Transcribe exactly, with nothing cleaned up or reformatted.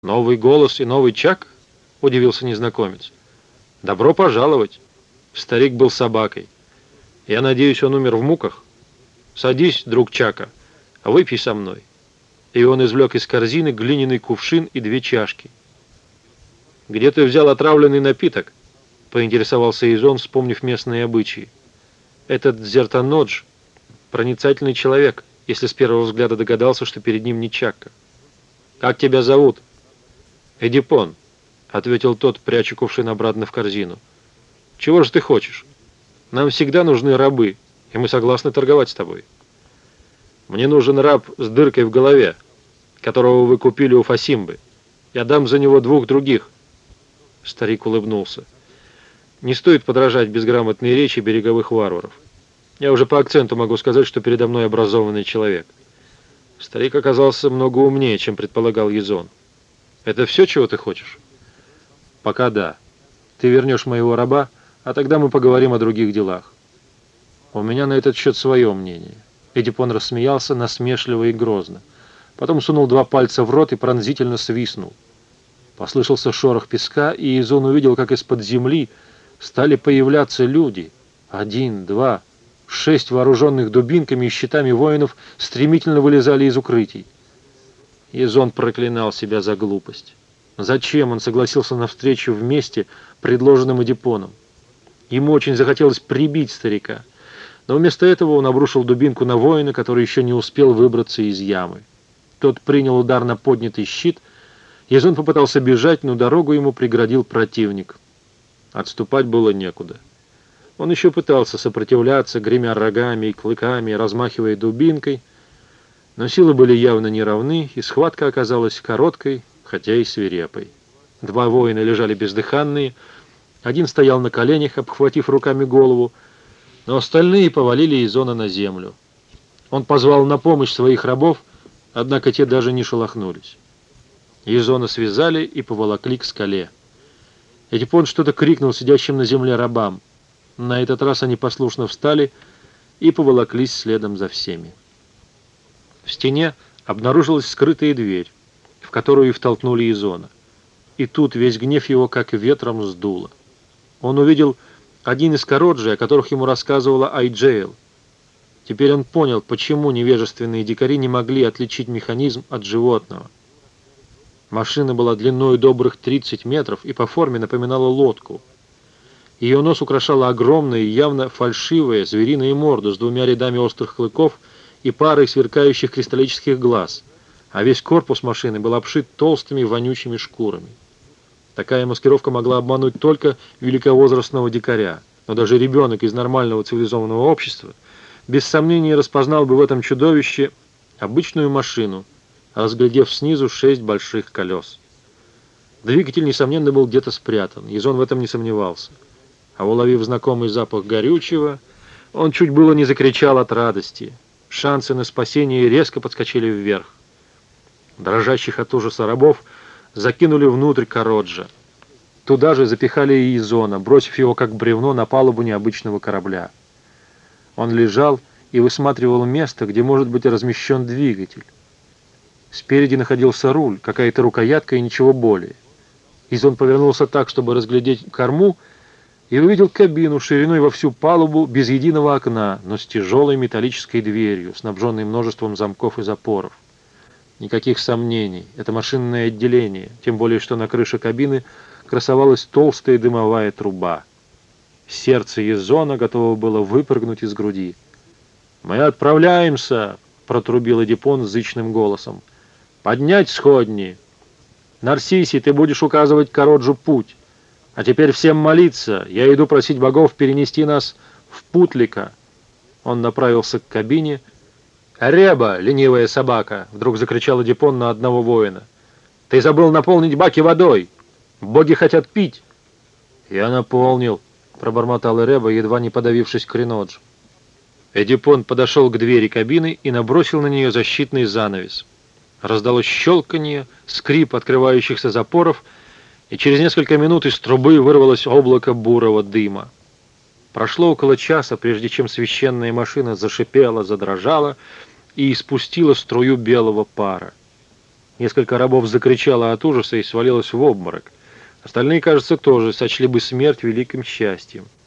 «Новый голос и новый Чак?» — удивился незнакомец. «Добро пожаловать!» Старик был собакой. «Я надеюсь, он умер в муках? Садись, друг Чака, выпей со мной». И он извлек из корзины глиняный кувшин и две чашки. «Где ты взял отравленный напиток?» — поинтересовался Изон, вспомнив местные обычаи. Этот Зертанодж — проницательный человек, если с первого взгляда догадался, что перед ним не Чакка. «Как тебя зовут?» «Эдипон», — ответил тот, пряча кувшин обратно в корзину. «Чего же ты хочешь? Нам всегда нужны рабы, и мы согласны торговать с тобой». «Мне нужен раб с дыркой в голове, которого вы купили у Фасимбы. Я дам за него двух других». Старик улыбнулся. «Не стоит подражать безграмотной речи береговых варваров. Я уже по акценту могу сказать, что передо мной образованный человек». Старик оказался много умнее, чем предполагал Езон. «Это все, чего ты хочешь?» «Пока да. Ты вернешь моего раба, а тогда мы поговорим о других делах». «У меня на этот счет свое мнение». Эдипон рассмеялся насмешливо и грозно. Потом сунул два пальца в рот и пронзительно свистнул. Послышался шорох песка, и Изон увидел, как из-под земли стали появляться люди. Один, два, шесть вооруженных дубинками и щитами воинов стремительно вылезали из укрытий. Изон проклинал себя за глупость. Зачем он согласился на встречу вместе, предложенным Эдипоном? Ему очень захотелось прибить старика, но вместо этого он обрушил дубинку на воина, который еще не успел выбраться из ямы. Тот принял удар на поднятый щит. Езон попытался бежать, но дорогу ему преградил противник. Отступать было некуда. Он еще пытался сопротивляться, гремя рогами и клыками, размахивая дубинкой, но силы были явно неравны, и схватка оказалась короткой, хотя и свирепой. Два воина лежали бездыханные, один стоял на коленях, обхватив руками голову, но остальные повалили Изона на землю. Он позвал на помощь своих рабов, однако те даже не шелохнулись. Изона связали и поволокли к скале. Эдипон что-то крикнул сидящим на земле рабам. На этот раз они послушно встали и поволоклись следом за всеми. В стене обнаружилась скрытая дверь, в которую и втолкнули Изона. И тут весь гнев его как ветром сдуло. Он увидел один из короджей, о которых ему рассказывала Айджейл. Теперь он понял, почему невежественные дикари не могли отличить механизм от животного. Машина была длиной добрых тридцать метров и по форме напоминала лодку. Ее нос украшала огромная и явно фальшивая звериная морда с двумя рядами острых клыков и парой сверкающих кристаллических глаз, а весь корпус машины был обшит толстыми вонючими шкурами. Такая маскировка могла обмануть только великовозрастного дикаря, но даже ребенок из нормального цивилизованного общества без сомнения распознал бы в этом чудовище обычную машину, разглядев снизу шесть больших колес. Двигатель, несомненно, был где-то спрятан, Езон в этом не сомневался. А уловив знакомый запах горючего, он чуть было не закричал от радости. Шансы на спасение резко подскочили вверх. Дрожащих от ужаса рабов закинули внутрь короджа. Туда же запихали и Езона, бросив его как бревно на палубу необычного корабля. Он лежал и высматривал место, где может быть размещен двигатель. Спереди находился руль, какая-то рукоятка и ничего более. Изон повернулся так, чтобы разглядеть корму, и увидел кабину шириной во всю палубу без единого окна, но с тяжелой металлической дверью, снабженной множеством замков и запоров. Никаких сомнений, это машинное отделение, тем более что на крыше кабины красовалась толстая дымовая труба. Сердце Езона готово было выпрыгнуть из груди. «Мы отправляемся!» — протрубил Эдипон зычным голосом. «Поднять сходни! Нарсиси, ты будешь указывать Короджу путь. А теперь всем молиться. Я иду просить богов перенести нас в Путлика». Он направился к кабине. «Реба, ленивая собака!» — вдруг закричал Эдипон на одного воина. «Ты забыл наполнить баки водой! Боги хотят пить!» «Я наполнил», — пробормотал Реба, едва не подавившись Кринодж. Эдипон подошел к двери кабины и набросил на нее защитный занавес. Раздалось щелканье, скрип открывающихся запоров, и через несколько минут из трубы вырвалось облако бурого дыма. Прошло около часа, прежде чем священная машина зашипела, задрожала и испустила струю белого пара. Несколько рабов закричало от ужаса и свалилось в обморок. Остальные, кажется, тоже сочли бы смерть великим счастьем.